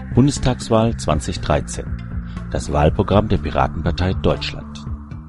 Bundestagswahl 2013. Das Wahlprogramm der Piratenpartei Deutschland.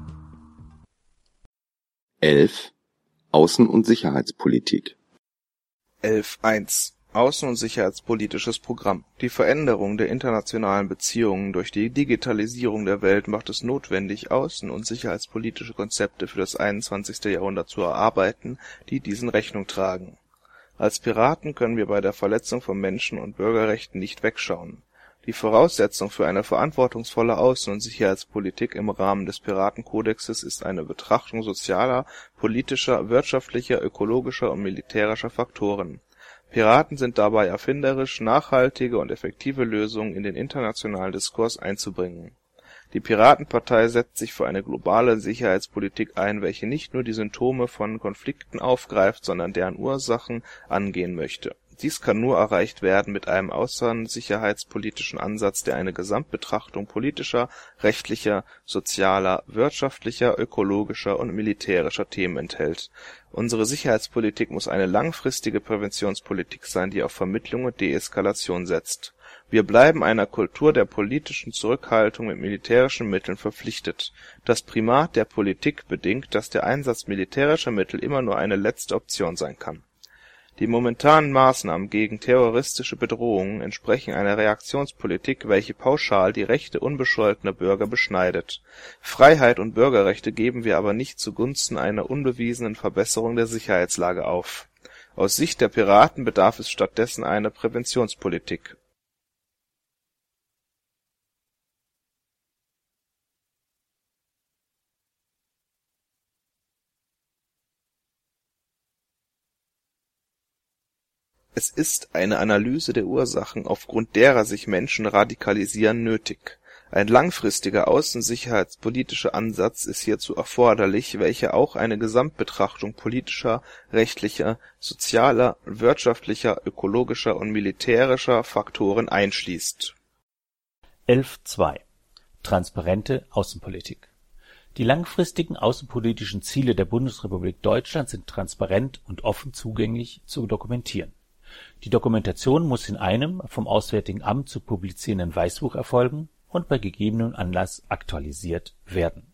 11. Außen- und Sicherheitspolitik. 11.1 Außen- und sicherheitspolitisches Programm. Die Veränderung der internationalen Beziehungen durch die Digitalisierung der Welt macht es notwendig, außen- und sicherheitspolitische Konzepte für das 21. Jahrhundert zu erarbeiten, die diesen Rechnung tragen. Als Piraten können wir bei der Verletzung von Menschen- und Bürgerrechten nicht wegschauen. Die Voraussetzung für eine verantwortungsvolle Außen- und Sicherheitspolitik im Rahmen des Piratenkodexes ist eine Betrachtung sozialer, politischer, wirtschaftlicher, ökologischer und militärischer Faktoren. Piraten sind dabei erfinderisch, nachhaltige und effektive Lösungen in den internationalen Diskurs einzubringen. Die Piratenpartei setzt sich für eine globale Sicherheitspolitik ein, welche nicht nur die Symptome von Konflikten aufgreift, sondern deren Ursachen angehen möchte. Dies kann nur erreicht werden mit einem außensicherheitspolitischen Ansatz, der eine Gesamtbetrachtung politischer, rechtlicher, sozialer, wirtschaftlicher, ökologischer und militärischer Themen enthält. Unsere Sicherheitspolitik muss eine langfristige Präventionspolitik sein, die auf Vermittlung und Deeskalation setzt. Wir bleiben einer Kultur der politischen Zurückhaltung mit militärischen Mitteln verpflichtet. Das Primat der Politik bedingt, dass der Einsatz militärischer Mittel immer nur eine letzte Option sein kann. Die momentanen Maßnahmen gegen terroristische Bedrohungen entsprechen einer Reaktionspolitik, welche pauschal die Rechte unbescholtener Bürger beschneidet. Freiheit und Bürgerrechte geben wir aber nicht zugunsten einer unbewiesenen Verbesserung der Sicherheitslage auf. Aus Sicht der Piraten bedarf es stattdessen einer Präventionspolitik. Es ist eine Analyse der Ursachen, aufgrund derer sich Menschen radikalisieren, nötig. Ein langfristiger außensicherheitspolitischer Ansatz ist hierzu erforderlich, welcher auch eine Gesamtbetrachtung politischer, rechtlicher, sozialer, wirtschaftlicher, ökologischer und militärischer Faktoren einschließt. 11.2 Transparente Außenpolitik. Die langfristigen außenpolitischen Ziele der Bundesrepublik Deutschland sind transparent und offen zugänglich zu dokumentieren. Die Dokumentation muss in einem vom Auswärtigen Amt zu publizierenden Weißbuch erfolgen und bei gegebenem Anlass aktualisiert werden.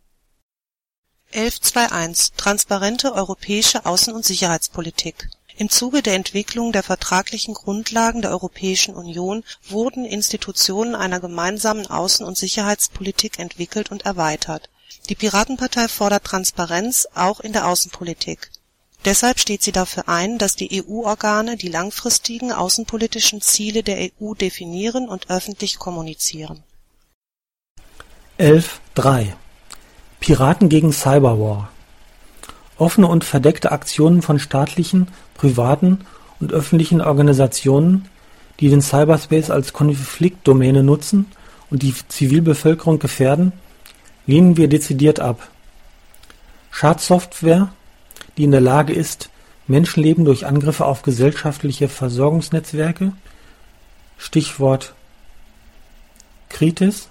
11.2.1 Transparente europäische Außen- und Sicherheitspolitik. Im Zuge der Entwicklung der vertraglichen Grundlagen der Europäischen Union wurden Institutionen einer gemeinsamen Außen- und Sicherheitspolitik entwickelt und erweitert. Die Piratenpartei fordert Transparenz auch in der Außenpolitik. Deshalb steht sie dafür ein, dass die EU-Organe die langfristigen außenpolitischen Ziele der EU definieren und öffentlich kommunizieren. 11.3 Piraten gegen Cyberwar. Offene und verdeckte Aktionen von staatlichen, privaten und öffentlichen Organisationen, die den Cyberspace als Konfliktdomäne nutzen und die Zivilbevölkerung gefährden, lehnen wir dezidiert ab. Schadsoftware, die in der Lage ist, Menschenleben durch Angriffe auf gesellschaftliche Versorgungsnetzwerke, Stichwort Kritis,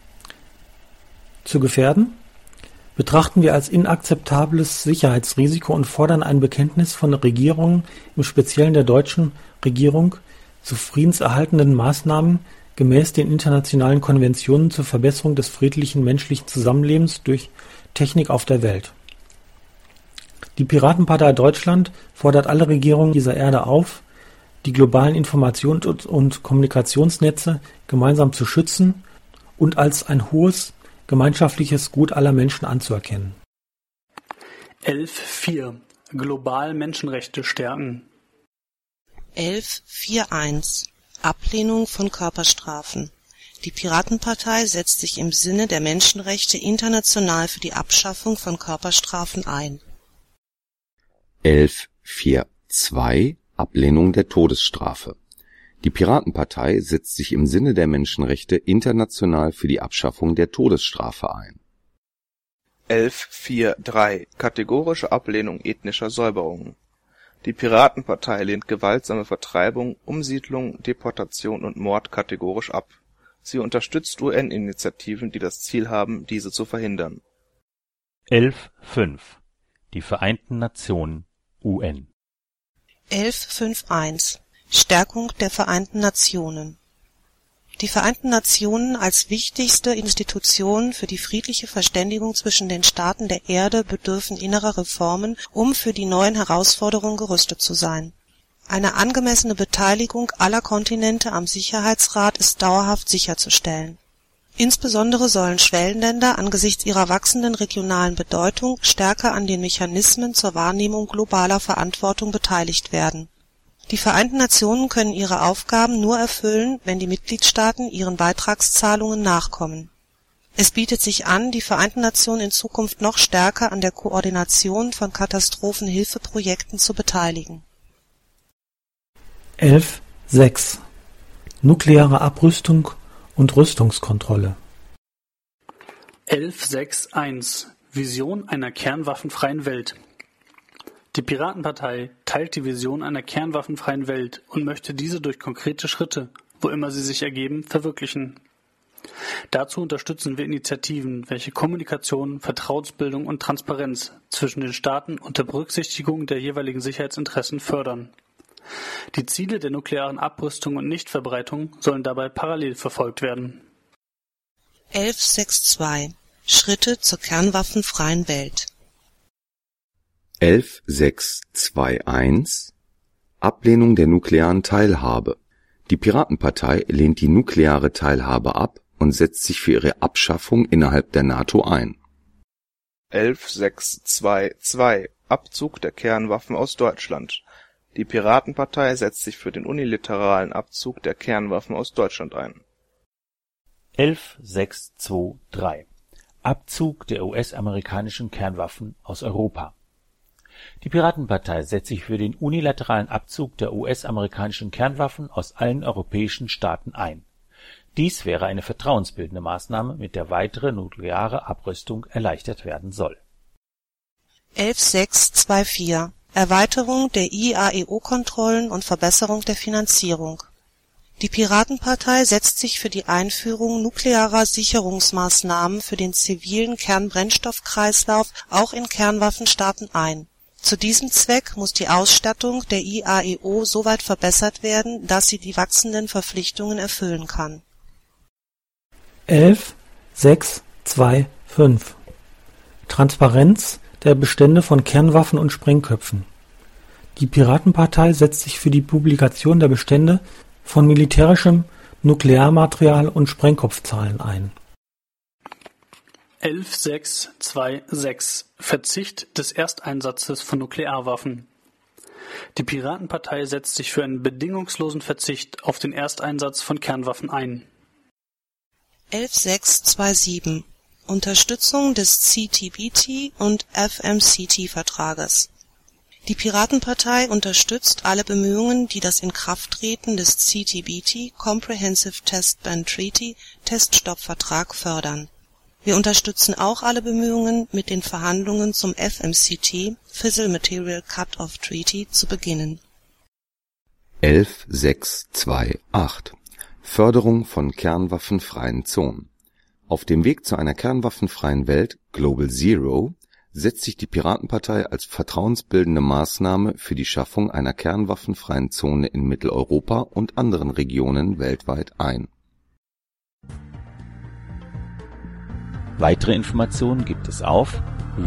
zu gefährden, betrachten wir als inakzeptables Sicherheitsrisiko und fordern ein Bekenntnis von Regierungen, im Speziellen der deutschen Regierung, zu friedenserhaltenden Maßnahmen gemäß den internationalen Konventionen zur Verbesserung des friedlichen menschlichen Zusammenlebens durch Technik auf der Welt. Die Piratenpartei Deutschland fordert alle Regierungen dieser Erde auf, die globalen Informations- und Kommunikationsnetze gemeinsam zu schützen und als ein hohes gemeinschaftliches Gut aller Menschen anzuerkennen. 11.4 Global Menschenrechte stärken. 11.4.1 Ablehnung von Körperstrafen. Die Piratenpartei setzt sich im Sinne der Menschenrechte international für die Abschaffung von Körperstrafen ein. 11.4.2 Ablehnung der Todesstrafe. Die Piratenpartei setzt sich im Sinne der Menschenrechte international für die Abschaffung der Todesstrafe ein. 11.4.3 Kategorische Ablehnung ethnischer Säuberungen. Die Piratenpartei lehnt gewaltsame Vertreibung, Umsiedlung, Deportation und Mord kategorisch ab. Sie unterstützt UN-Initiativen, die das Ziel haben, diese zu verhindern. 11.5 Die Vereinten Nationen UN. 11.5.1 Stärkung der Vereinten Nationen. Die Vereinten Nationen als wichtigste Institution für die friedliche Verständigung zwischen den Staaten der Erde bedürfen innerer Reformen, um für die neuen Herausforderungen gerüstet zu sein. Eine angemessene Beteiligung aller Kontinente am Sicherheitsrat ist dauerhaft sicherzustellen. Insbesondere sollen Schwellenländer angesichts ihrer wachsenden regionalen Bedeutung stärker an den Mechanismen zur Wahrnehmung globaler Verantwortung beteiligt werden. Die Vereinten Nationen können ihre Aufgaben nur erfüllen, wenn die Mitgliedstaaten ihren Beitragszahlungen nachkommen. Es bietet sich an, die Vereinten Nationen in Zukunft noch stärker an der Koordination von Katastrophenhilfeprojekten zu beteiligen. 11.6 Nukleare Abrüstung und Rüstungskontrolle. 11.6.1 Vision einer kernwaffenfreien Welt. Die Piratenpartei teilt die Vision einer kernwaffenfreien Welt und möchte diese durch konkrete Schritte, wo immer sie sich ergeben, verwirklichen. Dazu unterstützen wir Initiativen, welche Kommunikation, Vertrauensbildung und Transparenz zwischen den Staaten unter Berücksichtigung der jeweiligen Sicherheitsinteressen fördern. Die Ziele der nuklearen Abrüstung und Nichtverbreitung sollen dabei parallel verfolgt werden. 11.6.2 Schritte zur kernwaffenfreien Welt. 11.6.2.1 Ablehnung der nuklearen Teilhabe. Die Piratenpartei lehnt die nukleare Teilhabe ab und setzt sich für ihre Abschaffung innerhalb der NATO ein. 11.6.2.2 Abzug der Kernwaffen aus Deutschland. Die Piratenpartei setzt sich für den unilateralen Abzug der Kernwaffen aus Deutschland ein. 11.6.2.3 Abzug der US-amerikanischen Kernwaffen aus Europa. Die Piratenpartei setzt sich für den unilateralen Abzug der US-amerikanischen Kernwaffen aus allen europäischen Staaten ein. Dies wäre eine vertrauensbildende Maßnahme, mit der weitere nukleare Abrüstung erleichtert werden soll. 11.6.2.4 Erweiterung der IAEO-Kontrollen und Verbesserung der Finanzierung. Die Piratenpartei setzt sich für die Einführung nuklearer Sicherungsmaßnahmen für den zivilen Kernbrennstoffkreislauf auch in Kernwaffenstaaten ein. Zu diesem Zweck muss die Ausstattung der IAEO soweit verbessert werden, dass sie die wachsenden Verpflichtungen erfüllen kann. 11.6.2.5 Transparenz der Bestände von Kernwaffen und Sprengköpfen. Die Piratenpartei setzt sich für die Publikation der Bestände von militärischem Nuklearmaterial und Sprengkopfzahlen ein. 11.6.2.6 Verzicht des Ersteinsatzes von Nuklearwaffen. Die Piratenpartei setzt sich für einen bedingungslosen Verzicht auf den Ersteinsatz von Kernwaffen ein. 11.6.2.7 Unterstützung des CTBT und FMCT-Vertrages. Die Piratenpartei unterstützt alle Bemühungen, die das Inkrafttreten des CTBT (Comprehensive Test Ban Treaty) Teststoppvertrag fördern. Wir unterstützen auch alle Bemühungen, mit den Verhandlungen zum FMCT (Fissile Material Cut-off Treaty) zu beginnen. 11.6.2.8 Förderung von kernwaffenfreien Zonen. Auf dem Weg zu einer kernwaffenfreien Welt (Global Zero) setzt sich die Piratenpartei als vertrauensbildende Maßnahme für die Schaffung einer kernwaffenfreien Zone in Mitteleuropa und anderen Regionen weltweit ein. Weitere Informationen gibt es auf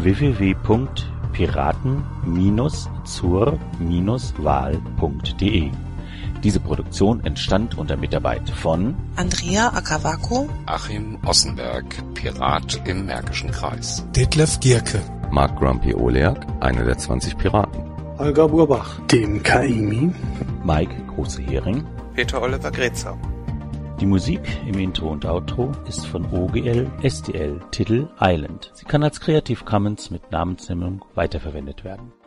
www.piraten-zur-wahl.de. Diese Produktion entstand unter Mitarbeit von Andrea Akawako, Achim Ossenberg, Pirat im Märkischen Kreis. Detlef Gierke, Mark Grumpy Oleak, einer der 20 Piraten. Holger Burbach, Dem Kaimi, Mike Große-Hering. Peter Oliver Grezer. Die Musik im Intro und Outro ist von OGL STL, Titel Island. Sie kann als Creative Commons mit Namensnennung weiterverwendet werden.